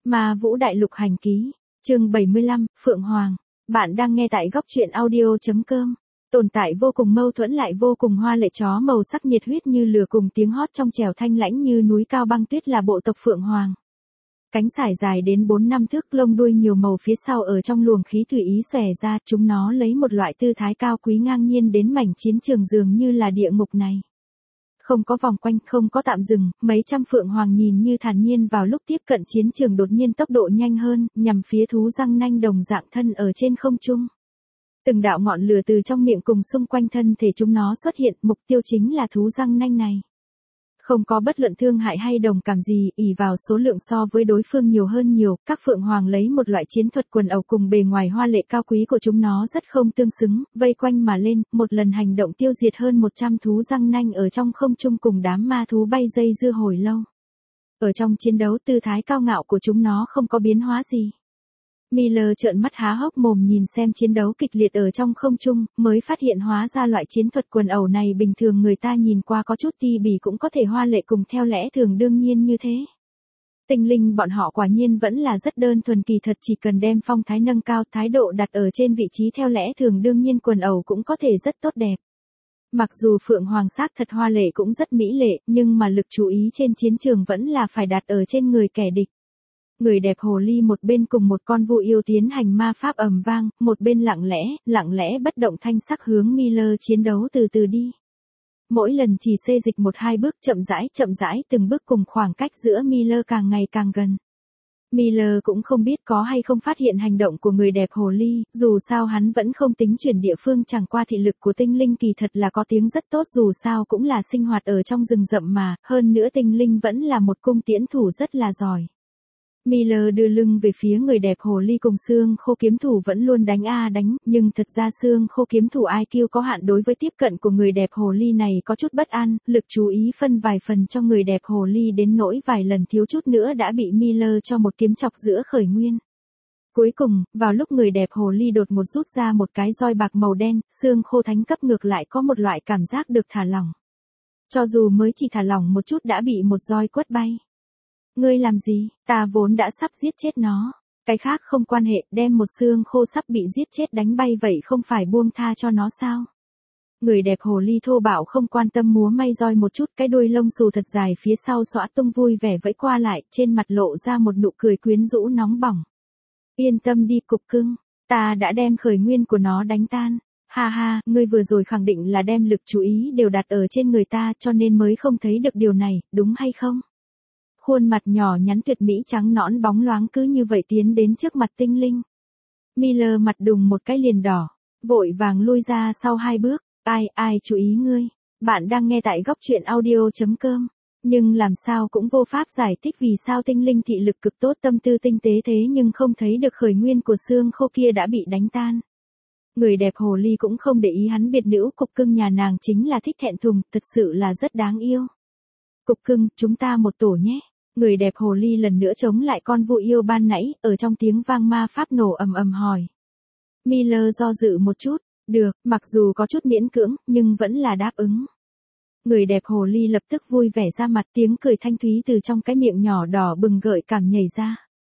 Ma Vũ Đại Lục Hành Ký, chương 75, Phượng Hoàng. Bạn đang nghe tại góc truyện audio.com. Tồn tại vô cùng mâu thuẫn lại vô cùng hoa lệ, chó màu sắc nhiệt huyết như lửa cùng tiếng hót trong trẻo thanh lãnh như núi cao băng tuyết là bộ tộc Phượng Hoàng. Cánh sải dài đến 4-5 thước, lông đuôi nhiều màu phía sau ở trong luồng khí tùy ý xòe ra, chúng nó lấy một loại tư thái cao quý ngang nhiên đến mảnh chiến trường dường như là địa ngục này. Không có vòng quanh, không có tạm dừng, mấy trăm phượng hoàng nhìn như thản nhiên vào lúc tiếp cận chiến trường đột nhiên tốc độ nhanh hơn, nhằm phía thú răng nanh đồng dạng thân ở trên không trung. Từng đạo ngọn lửa từ trong miệng cùng xung quanh thân thể chúng nó xuất hiện, mục tiêu chính là thú răng nanh này. Không có bất luận thương hại hay đồng cảm gì, ỷ vào số lượng so với đối phương nhiều hơn nhiều, các phượng hoàng lấy một loại chiến thuật quần ẩu cùng bề ngoài hoa lệ cao quý của chúng nó rất không tương xứng, vây quanh mà lên, một lần hành động tiêu diệt hơn 100 thú răng nanh ở trong không trung cùng đám ma thú bay dây dưa hồi lâu. Ở trong chiến đấu, tư thái cao ngạo của chúng nó không có biến hóa gì. Miller trợn mắt há hốc mồm nhìn xem chiến đấu kịch liệt ở trong không trung, mới phát hiện hóa ra loại chiến thuật quần ẩu này bình thường người ta nhìn qua có chút ti bỉ cũng có thể hoa lệ cùng theo lẽ thường đương nhiên như thế. Tinh linh bọn họ quả nhiên vẫn là rất đơn thuần, kỳ thật chỉ cần đem phong thái nâng cao, thái độ đặt ở trên vị trí theo lẽ thường đương nhiên quần ẩu cũng có thể rất tốt đẹp. Mặc dù Phượng Hoàng xác thật hoa lệ cũng rất mỹ lệ, nhưng mà lực chú ý trên chiến trường vẫn là phải đặt ở trên người kẻ địch. Người đẹp hồ ly một bên cùng một con vu yêu tiến hành ma pháp ầm vang, một bên lặng lẽ bất động thanh sắc hướng Miller chiến đấu từ từ đi. Mỗi lần chỉ xê dịch 1-2 bước, chậm rãi từng bước, cùng khoảng cách giữa Miller càng ngày càng gần. Miller cũng không biết có hay không phát hiện hành động của người đẹp hồ ly, dù sao hắn vẫn không tính chuyển địa phương, chẳng qua thị lực của tinh linh kỳ thật là có tiếng rất tốt, dù sao cũng là sinh hoạt ở trong rừng rậm mà, hơn nữa tinh linh vẫn là một cung tiễn thủ rất là giỏi. Miller đưa lưng về phía người đẹp hồ ly cùng xương khô kiếm thủ vẫn luôn đánh đánh, nhưng thật ra xương khô kiếm thủ IQ có hạn, đối với tiếp cận của người đẹp hồ ly này có chút bất an, lực chú ý phân vài phần cho người đẹp hồ ly đến nỗi vài lần thiếu chút nữa đã bị Miller cho một kiếm chọc giữa khởi nguyên. Cuối cùng, vào lúc người đẹp hồ ly đột ngột rút ra một cái roi bạc màu đen, xương khô thánh cấp ngược lại có một loại cảm giác được thả lỏng. Cho dù mới chỉ thả lỏng một chút đã bị một roi quất bay. Ngươi làm gì, ta vốn đã sắp giết chết nó. Cái khác không quan hệ, đem một xương khô sắp bị giết chết đánh bay vậy không phải buông tha cho nó sao? Người đẹp hồ ly thô bạo không quan tâm múa may roi một chút, cái đuôi lông xù thật dài phía sau xõa tung vui vẻ vẫy qua lại, trên mặt lộ ra một nụ cười quyến rũ nóng bỏng. Yên tâm đi cục cưng, ta đã đem khởi nguyên của nó đánh tan. Ha ha, ngươi vừa rồi khẳng định là đem lực chú ý đều đặt ở trên người ta cho nên mới không thấy được điều này, đúng hay không? Khuôn mặt nhỏ nhắn tuyệt mỹ trắng nõn bóng loáng cứ như vậy tiến đến trước mặt tinh linh. Miller mặt đùng một cái liền đỏ, vội vàng lui ra sau 2 bước, ai chú ý ngươi, bạn đang nghe tại góc truyện audio.com, nhưng làm sao cũng vô pháp giải thích vì sao tinh linh thị lực cực tốt, tâm tư tinh tế thế nhưng không thấy được khởi nguyên của xương khô kia đã bị đánh tan. Người đẹp hồ ly cũng không để ý hắn, biệt nữ cục cưng nhà nàng chính là thích thẹn thùng, thật sự là rất đáng yêu. Cục cưng, chúng ta một tổ nhé. Người đẹp hồ ly lần nữa chống lại con vu yêu ban nãy, ở trong tiếng vang ma pháp nổ ầm hỏi. Miller do dự một chút, được, mặc dù có chút miễn cưỡng, nhưng vẫn là đáp ứng. Người đẹp hồ ly lập tức vui vẻ ra mặt, tiếng cười thanh thúy từ trong cái miệng nhỏ đỏ bừng gợi cảm nhảy ra.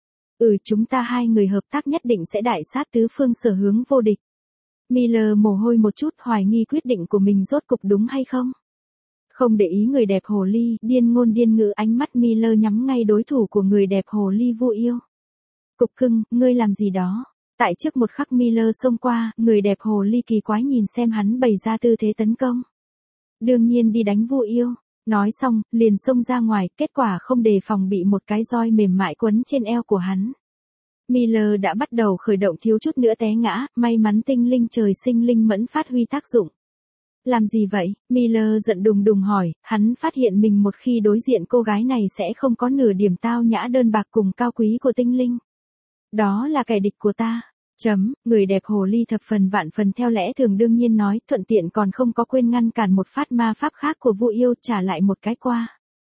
Chúng ta hai người hợp tác nhất định sẽ đại sát tứ phương, sở hướng vô địch. Miller mồ hôi một chút, hoài nghi quyết định của mình rốt cục đúng hay không. Không để ý người đẹp hồ ly, điên ngôn điên ngữ, ánh mắt Miller nhắm ngay đối thủ của người đẹp hồ ly vu yêu. Cục cưng, ngươi làm gì đó? Tại trước một khắc Miller xông qua, người đẹp hồ ly kỳ quái nhìn xem hắn bày ra tư thế tấn công. Đương nhiên đi đánh vu yêu. Nói xong, liền xông ra ngoài, kết quả không đề phòng bị một cái roi mềm mại quấn trên eo của hắn. Miller đã bắt đầu khởi động, thiếu chút nữa té ngã, may mắn tinh linh trời sinh linh mẫn phát huy tác dụng. Làm gì vậy? Miller giận đùng đùng hỏi, hắn phát hiện mình một khi đối diện cô gái này sẽ không có nửa điểm tao nhã đơn bạc cùng cao quý của tinh linh. Đó là kẻ địch của ta. Người đẹp hồ ly thập phần vạn phần theo lẽ thường đương nhiên nói, thuận tiện còn không có quên ngăn cản một phát ma pháp khác của vu yêu, trả lại một cái qua.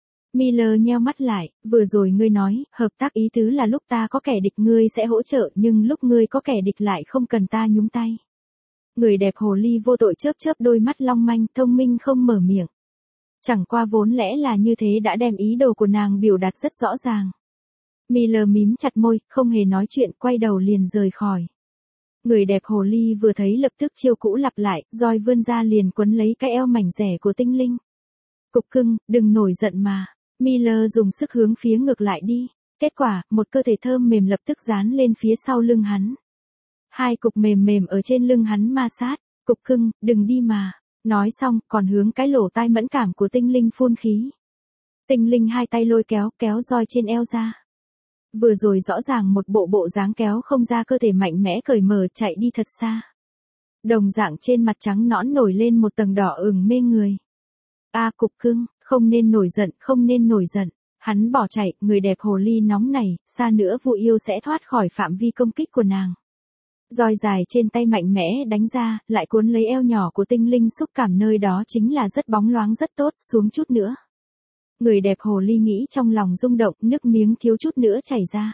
Miller nheo mắt lại, vừa rồi ngươi nói, hợp tác ý tứ là lúc ta có kẻ địch ngươi sẽ hỗ trợ, nhưng lúc ngươi có kẻ địch lại không cần ta nhúng tay. Người đẹp hồ ly vô tội chớp đôi mắt long manh, thông minh không mở miệng. Chẳng qua vốn lẽ là như thế đã đem ý đồ của nàng biểu đạt rất rõ ràng. Miller mím chặt môi, không hề nói chuyện, quay đầu liền rời khỏi. Người đẹp hồ ly vừa thấy lập tức chiêu cũ lặp lại, roi vươn ra liền quấn lấy cái eo mảnh rẻ của tinh linh. Cục cưng, đừng nổi giận mà. Miller dùng sức hướng phía ngược lại đi. Kết quả, một cơ thể thơm mềm lập tức dán lên phía sau lưng hắn. Hai cục mềm mềm ở trên lưng hắn ma sát. Cục cưng, đừng đi mà. Nói xong, còn hướng cái lỗ tai mẫn cảm của tinh linh phun khí. Tinh linh hai tay lôi kéo roi trên eo ra. Vừa rồi rõ ràng một bộ dáng kéo không ra cơ thể mạnh mẽ cởi mở chạy đi thật xa. Đồng dạng trên mặt trắng nõn nổi lên một tầng đỏ ửng mê người. Cục cưng, không nên nổi giận, không nên nổi giận. Hắn bỏ chạy, người đẹp hồ ly nóng này, xa nữa Vu Yêu sẽ thoát khỏi phạm vi công kích của nàng. Roi dài trên tay mạnh mẽ đánh ra, lại cuốn lấy eo nhỏ của tinh linh, xúc cảm nơi đó chính là rất bóng loáng rất tốt, xuống chút nữa. Người đẹp hồ ly nghĩ trong lòng rung động, nước miếng thiếu chút nữa chảy ra.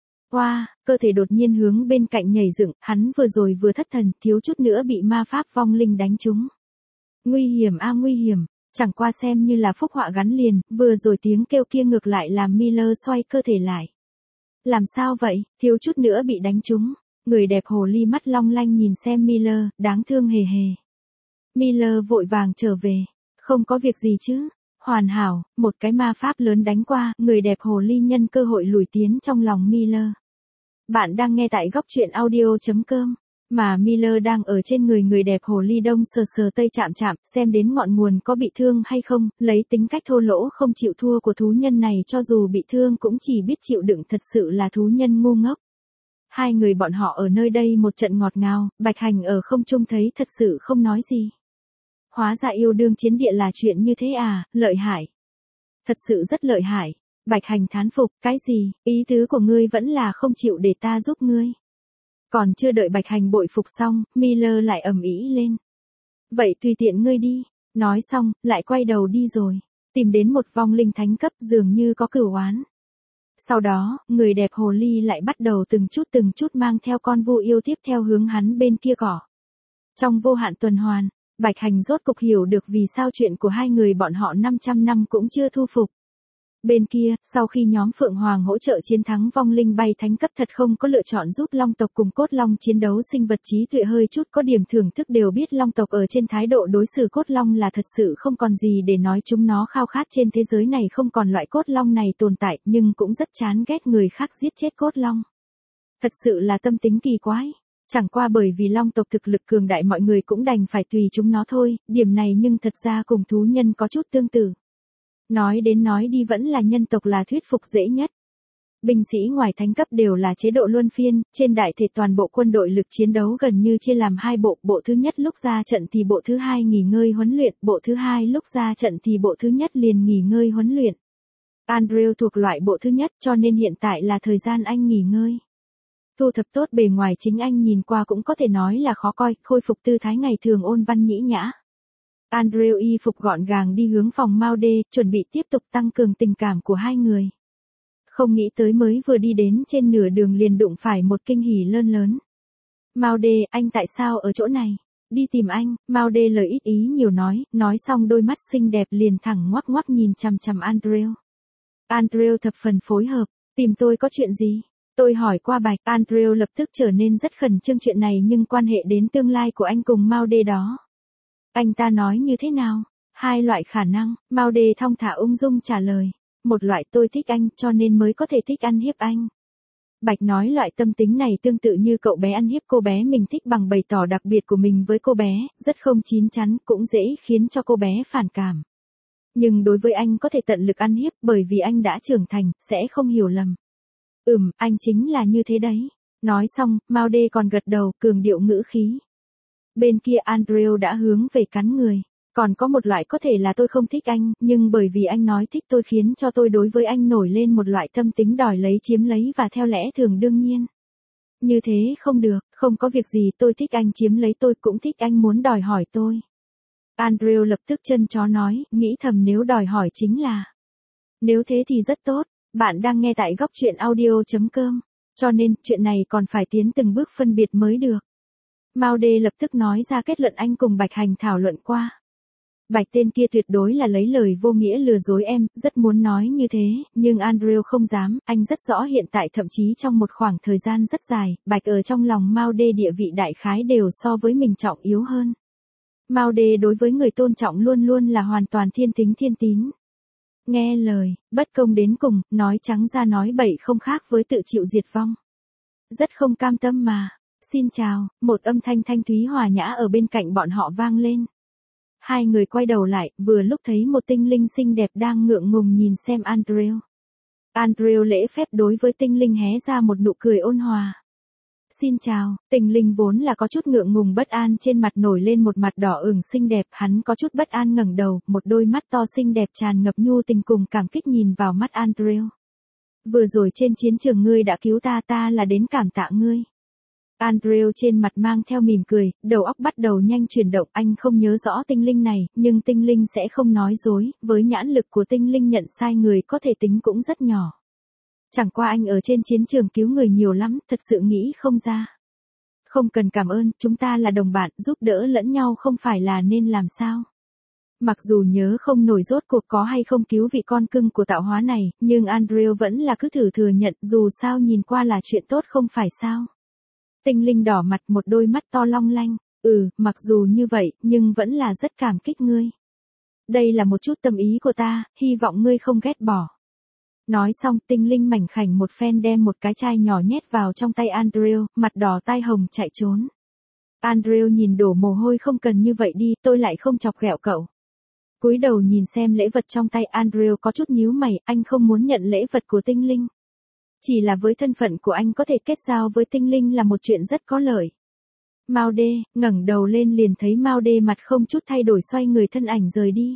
Cơ thể đột nhiên hướng bên cạnh nhảy dựng, hắn vừa rồi vừa thất thần, thiếu chút nữa bị ma pháp vong linh đánh trúng. Nguy hiểm nguy hiểm, chẳng qua xem như là phúc họa gắn liền, vừa rồi tiếng kêu kia ngược lại làm Miller xoay cơ thể lại. Làm sao vậy, thiếu chút nữa bị đánh trúng. Người đẹp hồ ly mắt long lanh nhìn xem Miller, đáng thương hề hề. Miller vội vàng trở về. Không có việc gì chứ. Hoàn hảo, một cái ma pháp lớn đánh qua, người đẹp hồ ly nhân cơ hội lùi tiến trong lòng Miller. Bạn đang nghe tại góc truyện audio.com. Mà Miller đang ở trên người đẹp hồ ly đông sờ tây chạm, xem đến ngọn nguồn có bị thương hay không, lấy tính cách thô lỗ không chịu thua của thú nhân này cho dù bị thương cũng chỉ biết chịu đựng, thật sự là thú nhân ngu ngốc. Hai người bọn họ ở nơi đây một trận ngọt ngào, Bạch Hành ở không trung thấy thật sự không nói gì. Hóa ra yêu đương chiến địa là chuyện như thế lợi hại. Thật sự rất lợi hại. Bạch Hành thán phục, cái gì, ý tứ của ngươi vẫn là không chịu để ta giúp ngươi. Còn chưa đợi Bạch Hành bội phục xong, Miller lại ầm ĩ lên. Vậy tùy tiện ngươi đi. Nói xong, lại quay đầu đi rồi. Tìm đến một vong linh thánh cấp dường như có cửu oán. Sau đó, người đẹp hồ ly lại bắt đầu từng chút mang theo con Vu Yêu tiếp theo hướng hắn bên kia cỏ. Trong vô hạn tuần hoàn, Bạch Hành rốt cục hiểu được vì sao chuyện của hai người bọn họ 500 năm cũng chưa thu phục. Bên kia, sau khi nhóm Phượng Hoàng hỗ trợ chiến thắng vong linh bay thánh cấp thật không có lựa chọn giúp Long tộc cùng Cốt Long chiến đấu, sinh vật trí tuệ hơi chút có điểm thưởng thức đều biết Long tộc ở trên thái độ đối xử Cốt Long là thật sự không còn gì để nói, chúng nó khao khát trên thế giới này không còn loại Cốt Long này tồn tại, nhưng cũng rất chán ghét người khác giết chết Cốt Long. Thật sự là tâm tính kỳ quái. Chẳng qua bởi vì Long tộc thực lực cường đại mọi người cũng đành phải tùy chúng nó thôi, điểm này nhưng thật ra cùng thú nhân có chút tương tự. Nói đến nói đi vẫn là nhân tộc là thuyết phục dễ nhất. Binh sĩ ngoài thánh cấp đều là chế độ luân phiên, trên đại thể toàn bộ quân đội lực chiến đấu gần như chia làm hai bộ thứ nhất lúc ra trận thì bộ thứ hai nghỉ ngơi huấn luyện, bộ thứ hai lúc ra trận thì bộ thứ nhất liền nghỉ ngơi huấn luyện. Andrew thuộc loại bộ thứ nhất cho nên hiện tại là thời gian anh nghỉ ngơi. Thu thập tốt bề ngoài chính anh nhìn qua cũng có thể nói là khó coi, khôi phục tư thái ngày thường ôn văn nhĩ nhã. Andrew y phục gọn gàng đi hướng phòng Maude, chuẩn bị tiếp tục tăng cường tình cảm của hai người. Không nghĩ tới mới vừa đi đến trên nửa đường liền đụng phải một kinh hỉ lớn. Maude, anh tại sao ở chỗ này? Đi tìm anh, Maude lời ít ý nhiều nói xong đôi mắt xinh đẹp liền thẳng ngoắc nhìn chằm Andrew. Andrew thập phần phối hợp, tìm tôi có chuyện gì? Tôi hỏi qua Bạch, Andrew lập tức trở nên rất khẩn trương chuyện này nhưng quan hệ đến tương lai của anh cùng Maude đó. Anh ta nói như thế nào? Hai loại khả năng, Maude thong thả ung dung trả lời. Một loại tôi thích anh cho nên mới có thể thích ăn hiếp anh. Bạch nói loại tâm tính này tương tự như cậu bé ăn hiếp cô bé mình thích bằng bày tỏ đặc biệt của mình với cô bé, rất không chín chắn, cũng dễ khiến cho cô bé phản cảm. Nhưng đối với anh có thể tận lực ăn hiếp bởi vì anh đã trưởng thành, sẽ không hiểu lầm. Anh chính là như thế đấy. Nói xong, Maude còn gật đầu, cường điệu ngữ khí. Bên kia Andrew đã hướng về cắn người. Còn có một loại có thể là tôi không thích anh, nhưng bởi vì anh nói thích tôi khiến cho tôi đối với anh nổi lên một loại tâm tính đòi lấy chiếm lấy và theo lẽ thường đương nhiên. Như thế không được, không có việc gì, tôi thích anh chiếm lấy tôi cũng thích anh muốn đòi hỏi tôi. Andrew lập tức chân chó nói, nghĩ thầm nếu đòi hỏi chính là. Nếu thế thì rất tốt, bạn đang nghe tại góc truyện audio.com, cho nên chuyện này còn phải tiến từng bước phân biệt mới được. Maude lập tức nói ra kết luận anh cùng Bạch Hành thảo luận qua. Bạch tên kia tuyệt đối là lấy lời vô nghĩa lừa dối em, rất muốn nói như thế, nhưng Andrew không dám, anh rất rõ hiện tại thậm chí trong một khoảng thời gian rất dài, Bạch ở trong lòng Mao Đê địa vị đại khái đều so với mình trọng yếu hơn. Mao Đê đối với người tôn trọng luôn luôn là hoàn toàn thiên tính thiên tín. Nghe lời, bất công đến cùng, nói trắng ra nói bậy không khác với tự chịu diệt vong. Rất không cam tâm mà. Xin chào, một âm thanh thanh thúy hòa nhã ở bên cạnh bọn họ vang lên. Hai người quay đầu lại, vừa lúc thấy một tinh linh xinh đẹp đang ngượng ngùng nhìn xem Andrew. Andrew lễ phép đối với tinh linh hé ra một nụ cười ôn hòa. Xin chào, tinh linh vốn là có chút ngượng ngùng bất an trên mặt nổi lên một mặt đỏ ửng xinh đẹp, hắn có chút bất an ngẩng đầu, một đôi mắt to xinh đẹp tràn ngập nhu tình cùng cảm kích nhìn vào mắt Andrew. Vừa rồi trên chiến trường ngươi đã cứu ta là đến cảm tạ ngươi. Andrew trên mặt mang theo mỉm cười, đầu óc bắt đầu nhanh chuyển động, anh không nhớ rõ tinh linh này, nhưng tinh linh sẽ không nói dối, với nhãn lực của tinh linh nhận sai người có thể tính cũng rất nhỏ. Chẳng qua anh ở trên chiến trường cứu người nhiều lắm, thật sự nghĩ không ra. Không cần cảm ơn, chúng ta là đồng bạn, giúp đỡ lẫn nhau không phải là nên làm sao. Mặc dù nhớ không nổi rốt cuộc có hay không cứu vị con cưng của tạo hóa này, nhưng Andrew vẫn là cứ thử thừa nhận, dù sao nhìn qua là chuyện tốt không phải sao. Tinh linh đỏ mặt, một đôi mắt to long lanh, mặc dù như vậy, nhưng vẫn là rất cảm kích ngươi. Đây là một chút tâm ý của ta, hy vọng ngươi không ghét bỏ. Nói xong, tinh linh mảnh khảnh một phen đem một cái chai nhỏ nhét vào trong tay Andrew, mặt đỏ tai hồng chạy trốn. Andrew nhìn đổ mồ hôi, không cần như vậy đi, tôi lại không chọc ghẹo cậu. Cúi đầu nhìn xem lễ vật trong tay Andrew có chút nhíu mày, anh không muốn nhận lễ vật của tinh linh. Chỉ là với thân phận của anh có thể kết giao với tinh linh là một chuyện rất có lợi. Mao Đê, ngẩng đầu lên liền thấy Mao Đê mặt không chút thay đổi xoay người thân ảnh rời đi.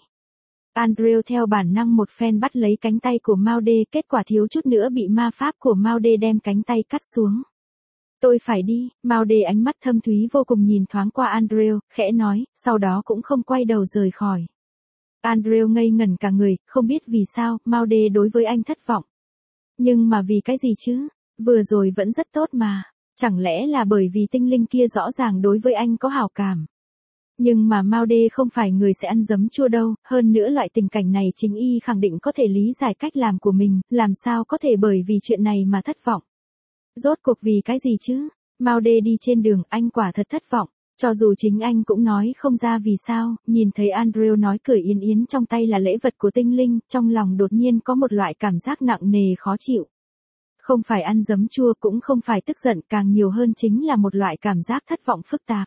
Andrew theo bản năng một phen bắt lấy cánh tay của Mao Đê, kết quả thiếu chút nữa bị ma pháp của Mao Đê đem cánh tay cắt xuống. Tôi phải đi, Mao Đê ánh mắt thâm thúy vô cùng nhìn thoáng qua Andrew, khẽ nói, sau đó cũng không quay đầu rời khỏi. Andrew ngây ngẩn cả người, không biết vì sao, Mao Đê đối với anh thất vọng. Nhưng mà vì cái gì chứ? Vừa rồi vẫn rất tốt mà. Chẳng lẽ là bởi vì tinh linh kia rõ ràng đối với anh có hảo cảm. Nhưng mà Mao Đê không phải người sẽ ăn giấm chua đâu, hơn nữa loại tình cảnh này chính y khẳng định có thể lý giải cách làm của mình, làm sao có thể bởi vì chuyện này mà thất vọng. Rốt cuộc vì cái gì chứ? Mao Đê đi trên đường, anh quả thật thất vọng. Cho dù chính anh cũng nói không ra vì sao, nhìn thấy Andrew nói cười yên yến trong tay là lễ vật của tinh linh, trong lòng đột nhiên có một loại cảm giác nặng nề khó chịu. Không phải ăn giấm chua cũng không phải tức giận, càng nhiều hơn chính là một loại cảm giác thất vọng phức tạp.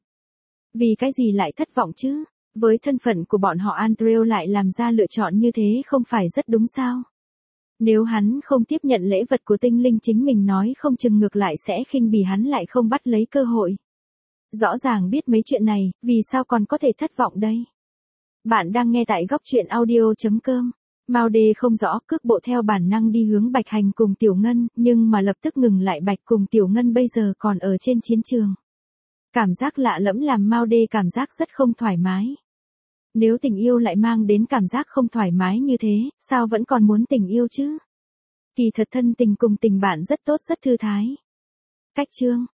Vì cái gì lại thất vọng chứ? Với thân phận của bọn họ Andrew lại làm ra lựa chọn như thế không phải rất đúng sao? Nếu hắn không tiếp nhận lễ vật của tinh linh chính mình nói không chừng ngược lại sẽ khinh bỉ hắn lại không bắt lấy cơ hội. Rõ ràng biết mấy chuyện này, vì sao còn có thể thất vọng đây? Bạn đang nghe tại góc truyện audio.com. Mao Đê không rõ, cước bộ theo bản năng đi hướng Bạch Hành cùng Tiểu Ngân, nhưng mà lập tức ngừng lại, Bạch cùng Tiểu Ngân bây giờ còn ở trên chiến trường. Cảm giác lạ lẫm làm Mao Đê cảm giác rất không thoải mái. Nếu tình yêu lại mang đến cảm giác không thoải mái như thế, sao vẫn còn muốn tình yêu chứ? Kỳ thật thân tình cùng tình bạn rất tốt rất thư thái. Cách chương